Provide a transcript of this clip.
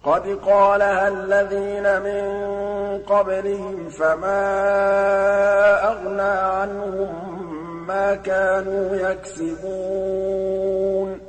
قَدْ قَالَهَا الَّذِينَ مِن قَبْلِهِمْ فَمَا أَغْنَىٰ عَنْهُم مَّا كَانُوا يَكْسِبُونَ